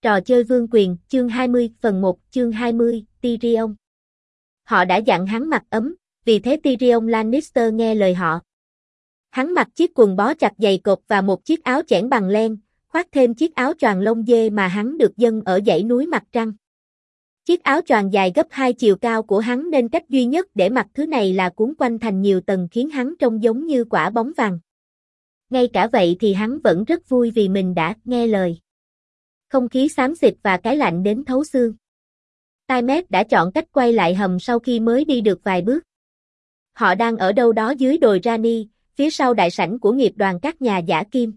Trò chơi vương quyền, chương 20, phần 1, chương 20, Tyrion. Họ đã dặn hắn mặc ấm, vì thế Tyrion Lannister nghe lời họ. Hắn mặc chiếc quần bó chặt dày cộp và một chiếc áo chẽn bằng len, khoác thêm chiếc áo choàng lông dê mà hắn được dâng ở dãy núi Mặt Trăng. Chiếc áo choàng dài gấp 2 chiều cao của hắn nên cách duy nhất để mặc thứ này là cuốn quanh thành nhiều tầng khiến hắn trông giống như quả bóng vàng. Ngay cả vậy thì hắn vẫn rất vui vì mình đã nghe lời. Không khí xám xịt và cái lạnh đến thấu xương. Tymae đã chọn cách quay lại hầm sau khi mới đi được vài bước. Họ đang ở đâu đó dưới đồi Rani, phía sau đại sảnh của nghiệp đoàn các nhà giả kim.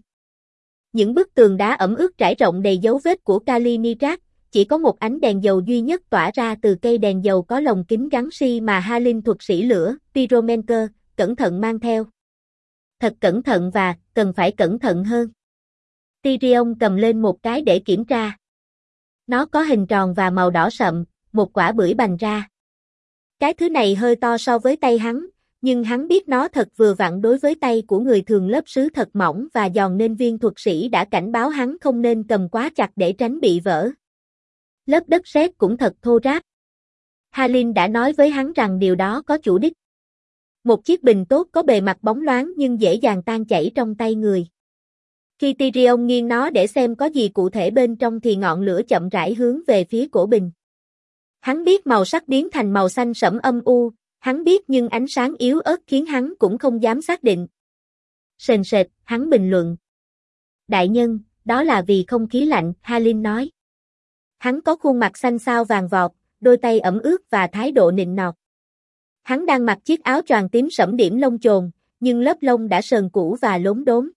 Những bức tường đá ẩm ướt trải rộng đầy dấu vết của Kaliningrad, chỉ có một ánh đèn dầu duy nhất tỏa ra từ cây đèn dầu có lồng kính gắn xi mà Halin thuật sĩ lửa, Pyromancer, cẩn thận mang theo. Thật cẩn thận và cần phải cẩn thận hơn. Tyrion cầm lên một cái để kiểm tra. Nó có hình tròn và màu đỏ sậm, một quả bưởi bành ra. Cái thứ này hơi to so với tay hắn, nhưng hắn biết nó thật vừa vặn đối với tay của người thường. Lớp sứ thật mỏng và giòn nên viên thuật sĩ đã cảnh báo hắn không nên cầm quá chặt để tránh bị vỡ. Lớp đất sét cũng thật thô ráp. Halin đã nói với hắn rằng điều đó có chủ đích. Một chiếc bình tốt có bề mặt bóng loáng nhưng dễ dàng tan chảy trong tay người. Khi Tyrion nghiêng nó để xem có gì cụ thể bên trong thì ngọn lửa chậm rãi hướng về phía cổ bình. Hắn biết màu sắc biến thành màu xanh sẫm âm u, hắn biết nhưng ánh sáng yếu ớt khiến hắn cũng không dám xác định. Sền sệt, hắn bình luận. Đại nhân, đó là vì không khí lạnh, Halin nói. Hắn có khuôn mặt xanh xao vàng vọt, đôi tay ẩm ướt và thái độ nịnh nọt. Hắn đang mặc chiếc áo choàng tím sẫm điểm lông chồn, nhưng lớp lông đã sờn cũ và lốm đốm.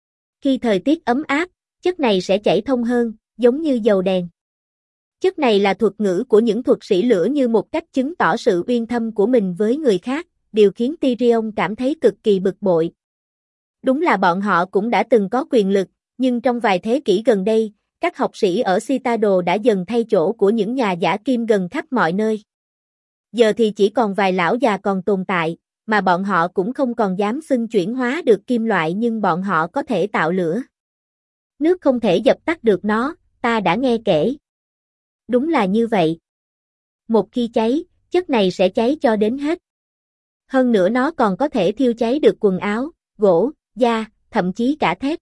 Khi thời tiết ấm áp, chất này sẽ chảy thông hơn, giống như dầu đèn. Chất này là thuật ngữ của những thuật sĩ lửa như một cách chứng tỏ sự uyên thâm của mình với người khác, điều khiến Tyrion cảm thấy cực kỳ bực bội. Đúng là bọn họ cũng đã từng có quyền lực, nhưng trong vài thế kỷ gần đây, các học sĩ ở Citadel đã dần thay chỗ của những nhà giả kim gần khắp mọi nơi. Giờ thì chỉ còn vài lão già còn tồn tại, mà bọn họ cũng không còn dám xưng chuyển hóa được kim loại nhưng bọn họ có thể tạo lửa. Nước không thể dập tắt được nó, ta đã nghe kể. Đúng là như vậy. Một khi cháy, chất này sẽ cháy cho đến hết. Hơn nữa nó còn có thể thiêu cháy được quần áo, gỗ, da, thậm chí cả thép.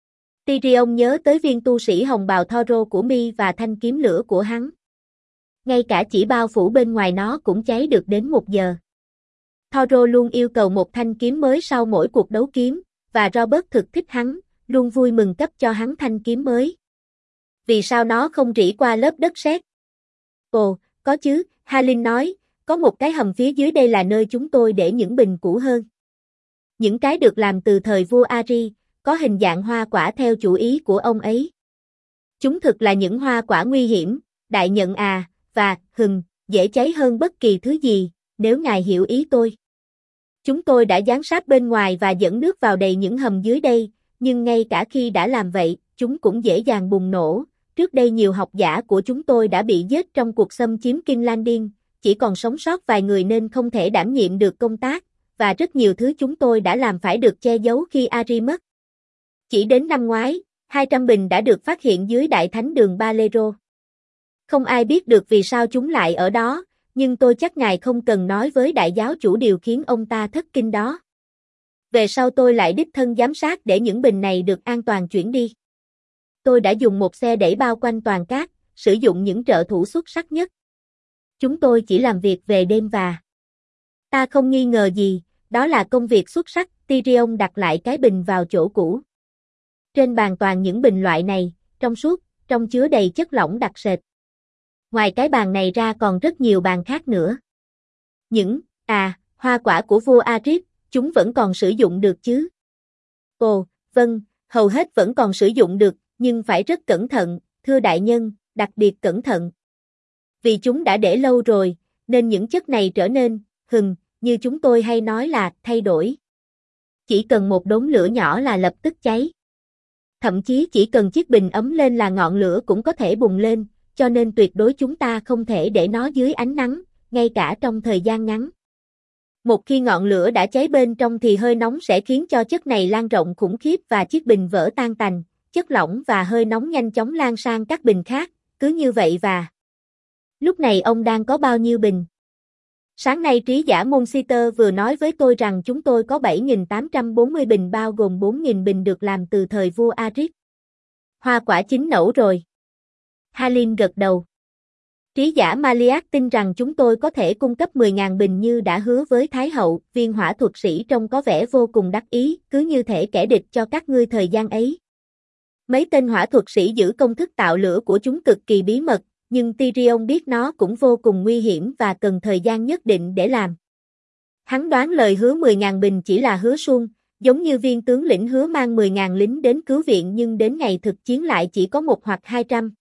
Tyrion nhớ tới viên tu sĩ hồng bào Thoro của Mi và thanh kiếm lửa của hắn. Ngay cả chỉ bao phủ bên ngoài nó cũng cháy được đến 1 giờ. Thoro luôn yêu cầu một thanh kiếm mới sau mỗi cuộc đấu kiếm, và Robert thực thích hắn, luôn vui mừng cấp cho hắn thanh kiếm mới. Vì sao nó không rỉ qua lớp đất sét? Ồ, có chứ, Halin nói, có một cái hầm phía dưới đây là nơi chúng tôi để những bình cũ hơn. Những cái được làm từ thời vua Ari, có hình dạng hoa quả theo chủ ý của ông ấy. Chúng thực là những hoa quả nguy hiểm, đại nhận à, và, dễ cháy hơn bất kỳ thứ gì, nếu ngài hiểu ý tôi. Chúng tôi đã dán sát bên ngoài và dẫn nước vào đầy những hầm dưới đây, nhưng ngay cả khi đã làm vậy, chúng cũng dễ dàng bùng nổ. Trước đây nhiều học giả của chúng tôi đã bị giết trong cuộc xâm chiếm King's Landing, chỉ còn sống sót vài người nên không thể đảm nhiệm được công tác, và rất nhiều thứ chúng tôi đã làm phải được che giấu khi Ari mất. Chỉ đến năm ngoái, 200 bình đã được phát hiện dưới Đại Thánh đường Balero. Không ai biết được vì sao chúng lại ở đó, nhưng tôi chắc ngài không cần nói với đại giáo chủ điều khiến ông ta thất kinh đó. Về sau tôi lại đích thân giám sát để những bình này được an toàn chuyển đi. Tôi đã dùng một xe đẩy bao quanh toàn cát, sử dụng những trợ thủ xuất sắc nhất. Chúng tôi chỉ làm việc về đêm và... Ta không nghi ngờ gì, đó là công việc xuất sắc. Tyrion đặt lại cái bình vào chỗ cũ. Trên bàn toàn những bình loại này, trong suốt, trong chứa đầy chất lỏng đặc sệt. Ngoài cái bàn này ra còn rất nhiều bàn khác nữa. Những, hoa quả của vua Aris, chúng vẫn còn sử dụng được chứ? Ồ, vâng, hầu hết vẫn còn sử dụng được, nhưng phải rất cẩn thận, thưa đại nhân, đặc biệt cẩn thận. Vì chúng đã để lâu rồi, nên những chất này trở nên, như chúng tôi hay nói là, thay đổi. Chỉ cần một đốm lửa nhỏ là lập tức cháy. Thậm chí chỉ cần chiếc bình ấm lên là ngọn lửa cũng có thể bùng lên, cho nên tuyệt đối chúng ta không thể để nó dưới ánh nắng, ngay cả trong thời gian ngắn. Một khi ngọn lửa đã cháy bên trong thì hơi nóng sẽ khiến cho chất này lan rộng khủng khiếp và chiếc bình vỡ tan tành, chất lỏng và hơi nóng nhanh chóng lan sang các bình khác, cứ như vậy và... Lúc này ông đang có bao nhiêu bình? Sáng nay trí giả Monsiter vừa nói với tôi rằng chúng tôi có 7.840 bình bao gồm 4.000 bình được làm từ thời vua Arit. Hoa quả chín nẫu rồi. Halin gật đầu. Trí giả Maliak tin rằng chúng tôi có thể cung cấp 10.000 bình như đã hứa với Thái hậu, viên hỏa thuật sĩ trông có vẻ vô cùng đắc ý, cứ như thể kẻ địch cho các ngươi thời gian ấy. Mấy tên hỏa thuật sĩ giữ công thức tạo lửa của chúng cực kỳ bí mật, nhưng Tyrion biết nó cũng vô cùng nguy hiểm và cần thời gian nhất định để làm. Hắn đoán lời hứa 10.000 bình chỉ là hứa suông, giống như viên tướng lĩnh hứa mang 10.000 lính đến cứu viện nhưng đến ngày thực chiến lại chỉ có 1 hoặc 200.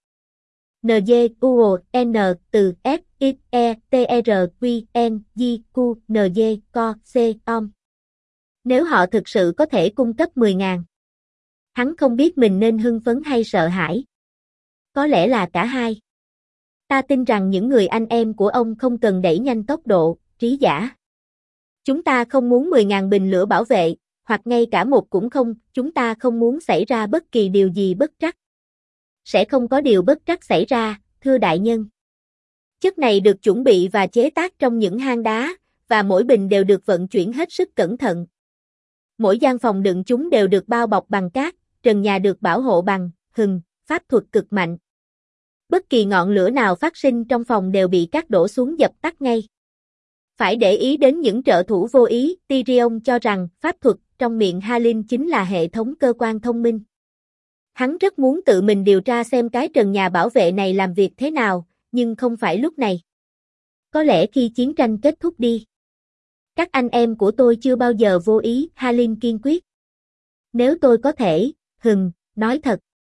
NGUON từ S I E T R Q N G Q N G Co C OM. Nếu họ thực sự có thể cung cấp 10.000, hắn không biết mình nên hưng phấn hay sợ hãi. Có lẽ là cả hai. Ta tin rằng những người anh em của ông không cần đẩy nhanh tốc độ, trí giả. Chúng ta không muốn 10.000 bình lửa bảo vệ, hoặc ngay cả một cũng không, chúng ta không muốn xảy ra bất kỳ điều gì bất trắc. Sẽ không có điều bất trắc xảy ra, thưa đại nhân. Chất này được chuẩn bị và chế tác trong những hang đá, và mỗi bình đều được vận chuyển hết sức cẩn thận. Mỗi gian phòng đựng chúng đều được bao bọc bằng cát, trần nhà được bảo hộ bằng pháp thuật cực mạnh. Bất kỳ ngọn lửa nào phát sinh trong phòng đều bị cát đổ xuống dập tắt ngay. Phải để ý đến những trợ thủ vô ý, Tyrion cho rằng pháp thuật trong miệng Halin chính là hệ thống cơ quan thông minh. Hắn rất muốn tự mình điều tra xem cái trần nhà bảo vệ này làm việc thế nào, nhưng không phải lúc này. Có lẽ khi chiến tranh kết thúc đi. Các anh em của tôi chưa bao giờ vô ý, Halin kiên quyết. Nếu tôi có thể, nói thật.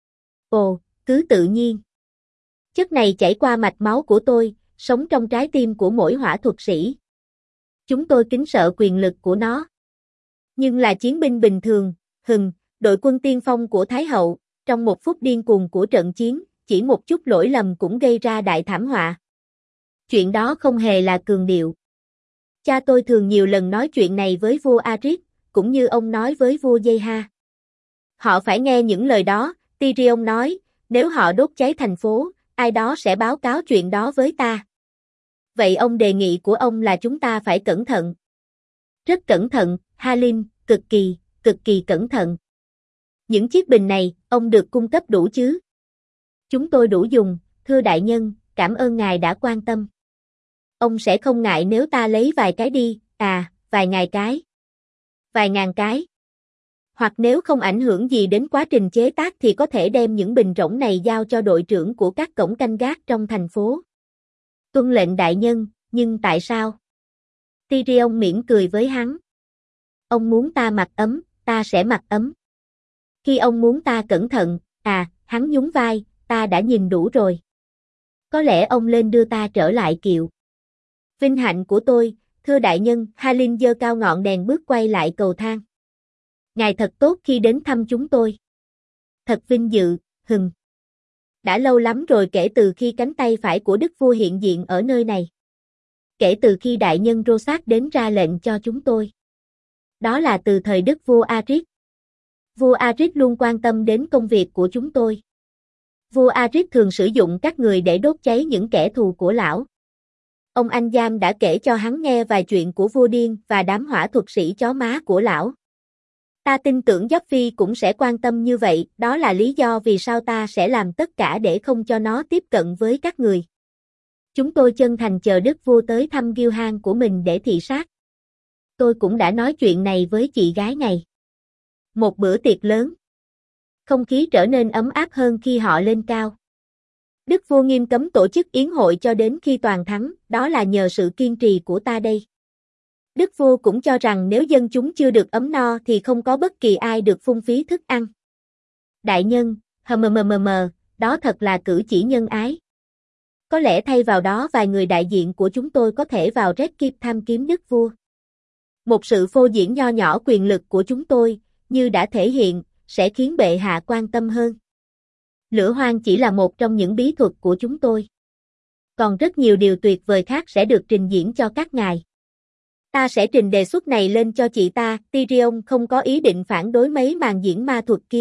Ồ, cứ tự nhiên. Chất này chảy qua mạch máu của tôi, sống trong trái tim của mỗi hỏa thuật sĩ. Chúng tôi kính sợ quyền lực của nó. Nhưng là chiến binh bình thường, đội quân tiên phong của Thái hậu, trong một phút điên cuồng của trận chiến, chỉ một chút lỗi lầm cũng gây ra đại thảm họa. Chuyện đó không hề là cường điệu. Cha tôi thường nhiều lần nói chuyện này với vua Arit, cũng như ông nói với vua Yeha. Họ phải nghe những lời đó, Tyrion nói, nếu họ đốt cháy thành phố, ai đó sẽ báo cáo chuyện đó với ta. Vậy ông đề nghị của ông là chúng ta phải cẩn thận. Rất cẩn thận, Halin, cực kỳ cẩn thận. Những chiếc bình này, ông được cung cấp đủ chứ? Chúng tôi đủ dùng, thưa đại nhân, cảm ơn ngài đã quan tâm. Ông sẽ không ngại nếu ta lấy vài cái đi, vài ngàn cái. Vài ngàn cái. Hoặc nếu không ảnh hưởng gì đến quá trình chế tác thì có thể đem những bình rỗng này giao cho đội trưởng của các cổng canh gác trong thành phố. Tuân lệnh đại nhân, nhưng tại sao? Tyrion mỉm cười với hắn. Ông muốn ta mặc ấm, ta sẽ mặc ấm. Khi ông muốn ta cẩn thận, hắn nhún vai, ta đã nhìn đủ rồi. Có lẽ ông lên đưa ta trở lại kiệu. Vinh hạnh của tôi, thưa đại nhân, Halin giơ cao ngọn đèn bước quay lại cầu thang. Ngài thật tốt khi đến thăm chúng tôi. Thật vinh dự, Đã lâu lắm rồi kể từ khi cánh tay phải của đức vua hiện diện ở nơi này. Kể từ khi đại nhân Rosat đến ra lệnh cho chúng tôi. Đó là từ thời đức vua Arit. Vua Arit luôn quan tâm đến công việc của chúng tôi. Vua Arit thường sử dụng các người để đốt cháy những kẻ thù của lão. Ông anh Giam đã kể cho hắn nghe vài chuyện của vua điên và đám hỏa thuật sĩ chó má của lão. Ta tin tưởng Joffrey cũng sẽ quan tâm như vậy, đó là lý do vì sao ta sẽ làm tất cả để không cho nó tiếp cận với các người. Chúng tôi chân thành chờ đức vua tới thăm Gilhan của mình để thị sát. Tôi cũng đã nói chuyện này với chị gái ngày. Một bữa tiệc lớn. Không khí trở nên ấm áp hơn khi họ lên cao. Đức vua nghiêm cấm tổ chức yến hội cho đến khi toàn thắng, đó là nhờ sự kiên trì của ta đây. Đức vua cũng cho rằng nếu dân chúng chưa được ấm no thì không có bất kỳ ai được phung phí thức ăn. Đại nhân, đó thật là cử chỉ nhân ái. Có lẽ thay vào đó vài người đại diện của chúng tôi có thể vào Red Keep tham kiếm đức vua. Một sự phô diễn nho nhỏ quyền lực của chúng tôi, như đã thể hiện, sẽ khiến bệ hạ quan tâm hơn. Lửa hoang chỉ là một trong những bí thuật của chúng tôi. Còn rất nhiều điều tuyệt vời khác sẽ được trình diễn cho các ngài. Ta sẽ trình đề xuất này lên cho chị ta, Tyrion không có ý định phản đối mấy màn diễn ma thuật kia,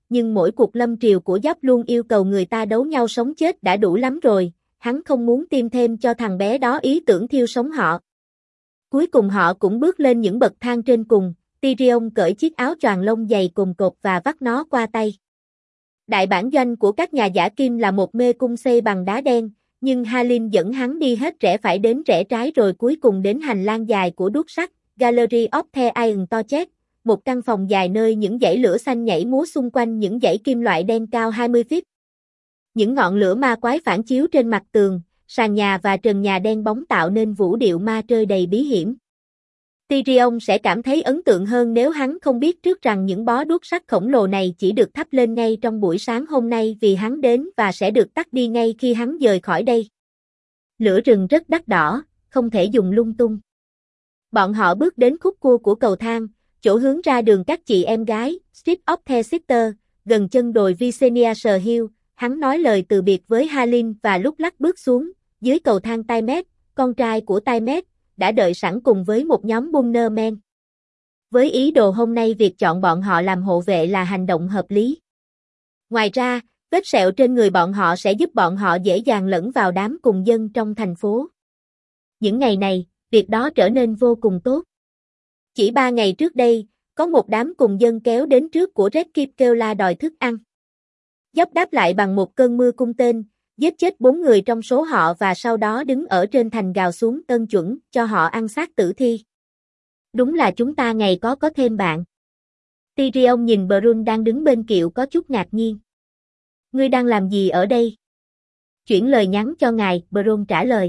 nhưng mỗi cuộc lâm triều của Giáp luôn yêu cầu người ta đấu nhau sống chết đã đủ lắm rồi, hắn không muốn tiêm thêm cho thằng bé đó ý tưởng thiêu sống họ. Cuối cùng họ cũng bước lên những bậc thang trên cùng, Tyrion cởi chiếc áo choàng lông dày cồn cột và vắt nó qua tay. Đại bản doanh của các nhà giả kim là một mê cung xây bằng đá đen, nhưng Hallyne dẫn hắn đi hết rẽ phải đến rẽ trái rồi cuối cùng đến hành lang dài của đuốc sắt, Gallery of the Iron Torches, một căn phòng dài nơi những dãy lửa xanh nhảy múa xung quanh những dãy kim loại đen cao 20 feet. Những ngọn lửa ma quái phản chiếu trên mặt tường, sàn nhà và trần nhà đen bóng tạo nên vũ điệu ma trơi đầy bí hiểm. Tyrion sẽ cảm thấy ấn tượng hơn nếu hắn không biết trước rằng những bó đuốc sắt khổng lồ này chỉ được thắp lên ngay trong buổi sáng hôm nay vì hắn đến và sẽ được tắt đi ngay khi hắn rời khỏi đây. Lửa rừng rất đắt đỏ, không thể dùng lung tung. Bọn họ bước đến khúc cua của cầu thang, chỗ hướng ra đường các chị em gái, Street of the Sister, gần chân đồi Visenias Hill. Hắn nói lời từ biệt với Hallyne và lúc lắc bước xuống, dưới cầu thang Tymet, con trai của Tymet, đã đợi sẵn cùng với một nhóm Bunner Men. Với ý đồ hôm nay việc chọn bọn họ làm hộ vệ là hành động hợp lý. Ngoài ra, vết sẹo trên người bọn họ sẽ giúp bọn họ dễ dàng lẫn vào đám cùng dân trong thành phố. Những ngày này, việc đó trở nên vô cùng tốt. Chỉ 3 ngày trước đây, có một đám cùng dân kéo đến trước của Red Keep kêu la đòi thức ăn. Dốc đáp lại bằng một cơn mưa cung tên, giết chết 4 người trong số họ và sau đó đứng ở trên thành gào xuống ân chuẩn cho họ ăn xác tử thi. Đúng là chúng ta ngày có thêm bạn. Tyrion nhìn Bronn đang đứng bên kiệu có chút ngạc nhiên. Ngươi đang làm gì ở đây? Chuyển lời nhắn cho ngài, Bronn trả lời.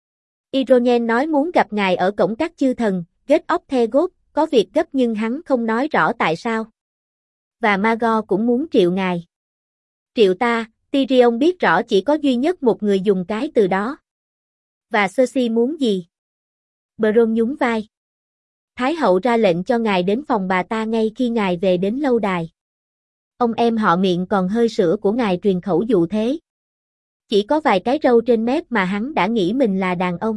Ironen nói muốn gặp ngài ở cổng các chư thần, Gate of the Gods, có việc gấp nhưng hắn không nói rõ tại sao. Và Magor cũng muốn triệu ngài. Triệu ta, Tyrion biết rõ chỉ có duy nhất một người dùng cái từ đó. Và Cersei muốn gì? Bronn nhún vai. Thái hậu ra lệnh cho ngài đến phòng bà ta ngay khi ngài về đến lâu đài. Ông em họ miệng còn hơi sữa của ngài truyền khẩu dụ thế. Chỉ có vài cái râu trên mép mà hắn đã nghĩ mình là đàn ông.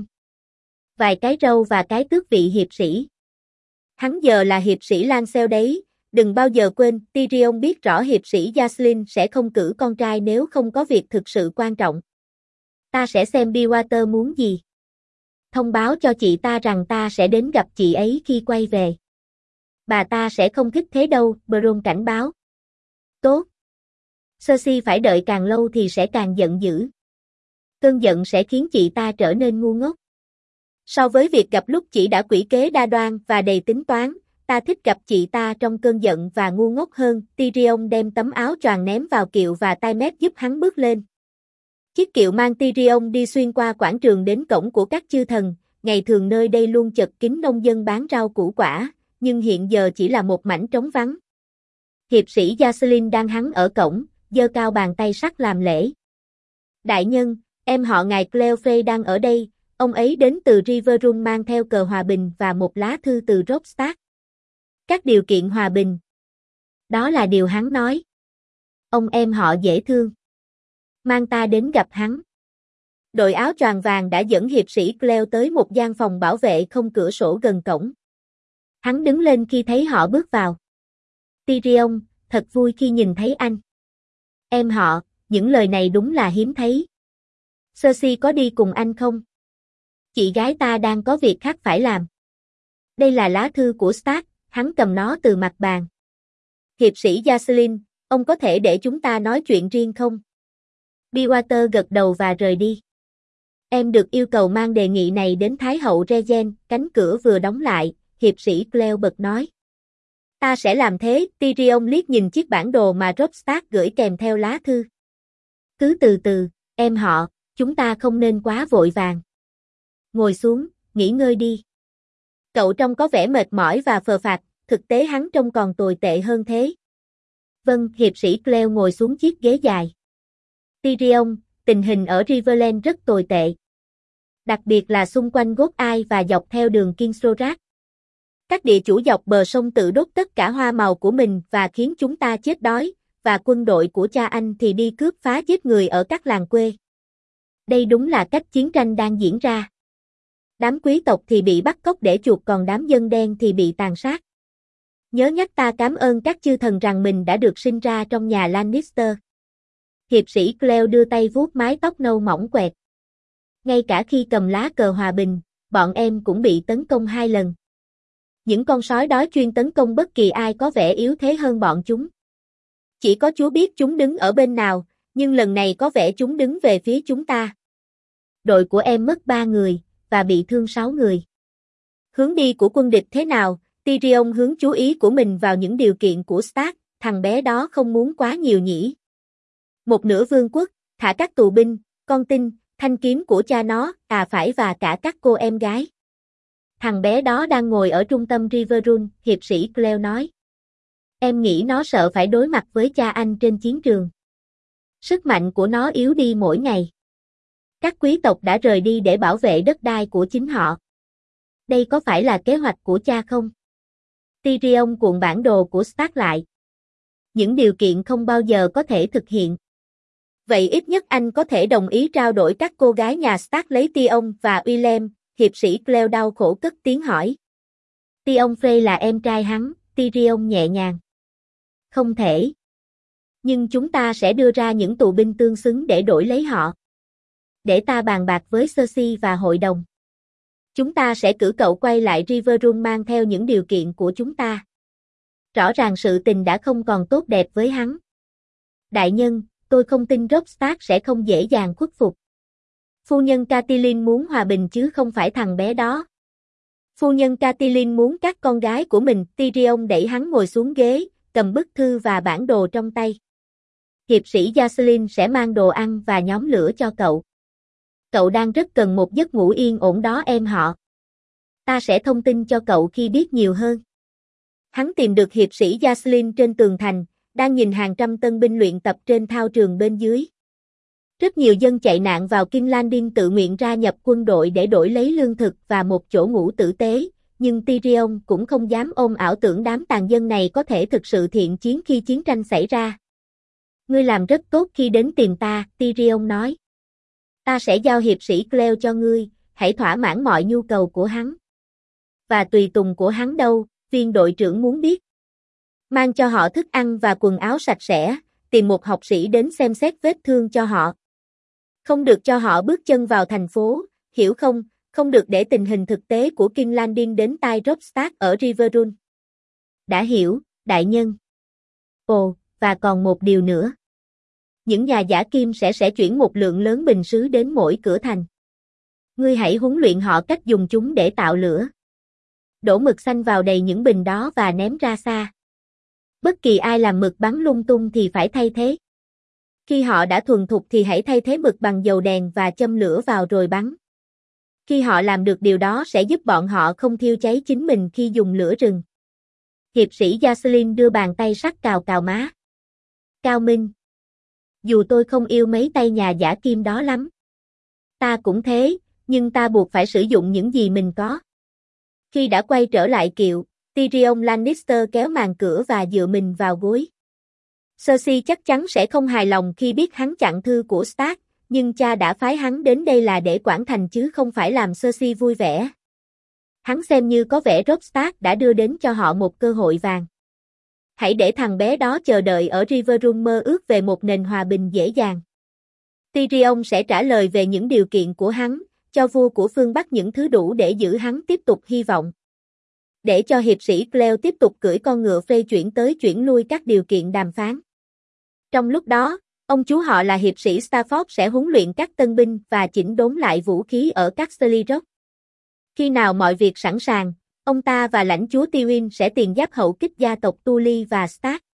Vài cái râu và cái tước vị hiệp sĩ. Hắn giờ là hiệp sĩ Lancel đấy, đừng bao giờ quên, Tyrion biết rõ hiệp sĩ Jacelyn sẽ không cử con trai nếu không có việc thực sự quan trọng. Ta sẽ xem Bywater muốn gì. Thông báo cho chị ta rằng ta sẽ đến gặp chị ấy khi quay về. Bà ta sẽ không thích thế đâu, Bronn cảnh báo. Tốt. Cersei phải đợi càng lâu thì sẽ càng giận dữ. Cơn giận sẽ khiến chị ta trở nên ngu ngốc. So với việc gặp lúc chị đã quỷ kế đa đoan và đầy tính toán, ta thích gặp chị ta trong cơn giận và ngu ngốc hơn. Tyrion đem tấm áo choàng ném vào kiệu và Tymet giúp hắn bước lên. Chiếc kiệu mang Tyrion đi xuyên qua quảng trường đến cổng của các chư thần, ngày thường nơi đây luôn chật kín nông dân bán rau củ quả, nhưng hiện giờ chỉ là một mảnh trống vắng. Hiệp sĩ Jacelyn đang hắn ở cổng, giơ cao bàn tay sắt làm lễ. Đại nhân, em họ ngài Cleofe đang ở đây, ông ấy đến từ Riverrun mang theo cờ hòa bình và một lá thư từ Robb Stark. Các điều kiện hòa bình. Đó là điều hắn nói. Ông em họ dễ thương. Mang ta đến gặp hắn. Đội áo choàng vàng đã dẫn hiệp sĩ Cleo tới một gian phòng bảo vệ không cửa sổ gần cổng. Hắn đứng lên khi thấy họ bước vào. Tyrion, thật vui khi nhìn thấy anh. Em họ, những lời này đúng là hiếm thấy. Cersei có đi cùng anh không? Chị gái ta đang có việc khác phải làm. Đây là lá thư của Stark, hắn cầm nó từ mặt bàn. Hiệp sĩ Jacelyn, ông có thể để chúng ta nói chuyện riêng không? Bywater gật đầu và rời đi. Em được yêu cầu mang đề nghị này đến Thái hậu Regen, cánh cửa vừa đóng lại, hiệp sĩ Cleo bật nói. Ta sẽ làm thế, Tyrion liếc nhìn chiếc bản đồ mà Robb Stark gửi kèm theo lá thư. Cứ từ từ, em họ, chúng ta không nên quá vội vàng. Ngồi xuống, nghỉ ngơi đi. Cậu trông có vẻ mệt mỏi và phờ phạc, thực tế hắn trông còn tồi tệ hơn thế. Vâng, hiệp sĩ Cleo ngồi xuống chiếc ghế dài. Tyrion, tình hình ở Riverland rất tồi tệ. Đặc biệt là xung quanh Gốt Ai và dọc theo đường Kingsroad. Các địa chủ dọc bờ sông tự đốt tất cả hoa màu của mình và khiến chúng ta chết đói, và quân đội của cha anh thì đi cướp phá giết người ở các làng quê. Đây đúng là cách chiến tranh đang diễn ra. Đám quý tộc thì bị bắt cóc để chuộc còn đám dân đen thì bị tàn sát. Nhớ nhắc ta cảm ơn các chư thần rằng mình đã được sinh ra trong nhà Lannister. Hiệp sĩ Cleo đưa tay vuốt mái tóc nâu mỏng quẹt. Ngay cả khi cầm lá cờ hòa bình, bọn em cũng bị tấn công 2 lần. Những con sói đói chuyên tấn công bất kỳ ai có vẻ yếu thế hơn bọn chúng. Chỉ có Chúa biết chúng đứng ở bên nào, nhưng lần này có vẻ chúng đứng về phía chúng ta. Đội của em mất 3 người, và bị thương 6 người. Hướng đi của quân địch thế nào? Tyrion hướng chú ý của mình vào những điều kiện của Stark, thằng bé đó không muốn quá nhiều nhỉ. Một nửa vương quốc, thả các tù binh, con tin, thanh kiếm của cha nó, phải và cả các cô em gái. Thằng bé đó đang ngồi ở trung tâm Riverrun, hiệp sĩ Cleo nói. Em nghĩ nó sợ phải đối mặt với cha anh trên chiến trường. Sức mạnh của nó yếu đi mỗi ngày. Các quý tộc đã rời đi để bảo vệ đất đai của chính họ. Đây có phải là kế hoạch của cha không? Tyrion cuộn bản đồ của Stark lại. Những điều kiện không bao giờ có thể thực hiện. Vậy ít nhất anh có thể đồng ý trao đổi các cô gái nhà Stark lấy Tion và Willem, hiệp sĩ Cleo đau khổ cất tiếng hỏi. Tion Frey là em trai hắn, Tyrion nhẹ nhàng. Không thể. Nhưng chúng ta sẽ đưa ra những tù binh tương xứng để đổi lấy họ. Để ta bàn bạc với Cersei và hội đồng. Chúng ta sẽ cử cậu quay lại Riverrun mang theo những điều kiện của chúng ta. Rõ ràng sự tình đã không còn tốt đẹp với hắn. Đại nhân, tôi không tin Robb Stark sẽ không dễ dàng khuất phục. Phu nhân Catelyn muốn hòa bình chứ không phải thằng bé đó. Phu nhân Catelyn muốn các con gái của mình. Tyrion đẩy hắn ngồi xuống ghế, cầm bức thư và bản đồ trong tay. Hiệp sĩ Jacelyn sẽ mang đồ ăn và nhóm lửa cho cậu. Cậu đang rất cần một giấc ngủ yên ổn đó em họ. Ta sẽ thông tin cho cậu khi biết nhiều hơn. Hắn tìm được hiệp sĩ Jacelyn trên tường thành, đang nhìn hàng trăm tân binh luyện tập trên thao trường bên dưới. Rất nhiều dân chạy nạn vào King's Landing tự nguyện ra nhập quân đội để đổi lấy lương thực và một chỗ ngủ tử tế, nhưng Tyrion cũng không dám ôm ảo tưởng đám tàn dân này có thể thực sự thiện chiến khi chiến tranh xảy ra. Ngươi làm rất tốt khi đến tìm ta, Tyrion nói. Ta sẽ giao hiệp sĩ Cleo cho ngươi, hãy thỏa mãn mọi nhu cầu của hắn. Và tùy tùng của hắn đâu, viên đội trưởng muốn biết. Mang cho họ thức ăn và quần áo sạch sẽ, tìm một học sĩ đến xem xét vết thương cho họ. Không được cho họ bước chân vào thành phố, hiểu không? Không được để tình hình thực tế của King's Landing đến tai Robb Stark ở Riverrun. Đã hiểu, đại nhân. Ồ, và còn một điều nữa. Những nhà giả kim sẽ chuyển một lượng lớn bình sứ đến mỗi cửa thành. Ngươi hãy huấn luyện họ cách dùng chúng để tạo lửa. Đổ mực xanh vào đầy những bình đó và ném ra xa. Bất kỳ ai làm mực bắn lung tung thì phải thay thế. Khi họ đã thuần thục thì hãy thay thế mực bằng dầu đèn và châm lửa vào rồi bắn. Khi họ làm được điều đó sẽ giúp bọn họ không thiêu cháy chính mình khi dùng lửa rừng. Hiệp sĩ Jacelyn đưa bàn tay sắt cào cào má. Cao minh. Dù tôi không yêu mấy tay nhà giả kim đó lắm. Ta cũng thế, nhưng ta buộc phải sử dụng những gì mình có. Khi đã quay trở lại kiệu, Tyrion Lannister kéo màn cửa và dựa mình vào gối. Cersei chắc chắn sẽ không hài lòng khi biết hắn chặn thư của Stark, nhưng cha đã phái hắn đến đây là để quản thành chứ không phải làm Cersei vui vẻ. Hắn xem như có vẻ Robb Stark đã đưa đến cho họ một cơ hội vàng. Hãy để thằng bé đó chờ đợi ở Riverrun mơ ước về một nền hòa bình dễ dàng. Tyrion sẽ trả lời về những điều kiện của hắn, cho vua của phương Bắc những thứ đủ để giữ hắn tiếp tục hy vọng. Để cho hiệp sĩ Cleo tiếp tục cưỡi con ngựa Frey chuyển tới chuyển lui các điều kiện đàm phán. Trong lúc đó, ông chú họ là hiệp sĩ Stafford sẽ huấn luyện các tân binh và chỉnh đốn lại vũ khí ở Casterly Rock. Khi nào mọi việc sẵn sàng, ông ta và lãnh chúa Tywin sẽ tiền giáp hậu kích gia tộc Tully và Stark.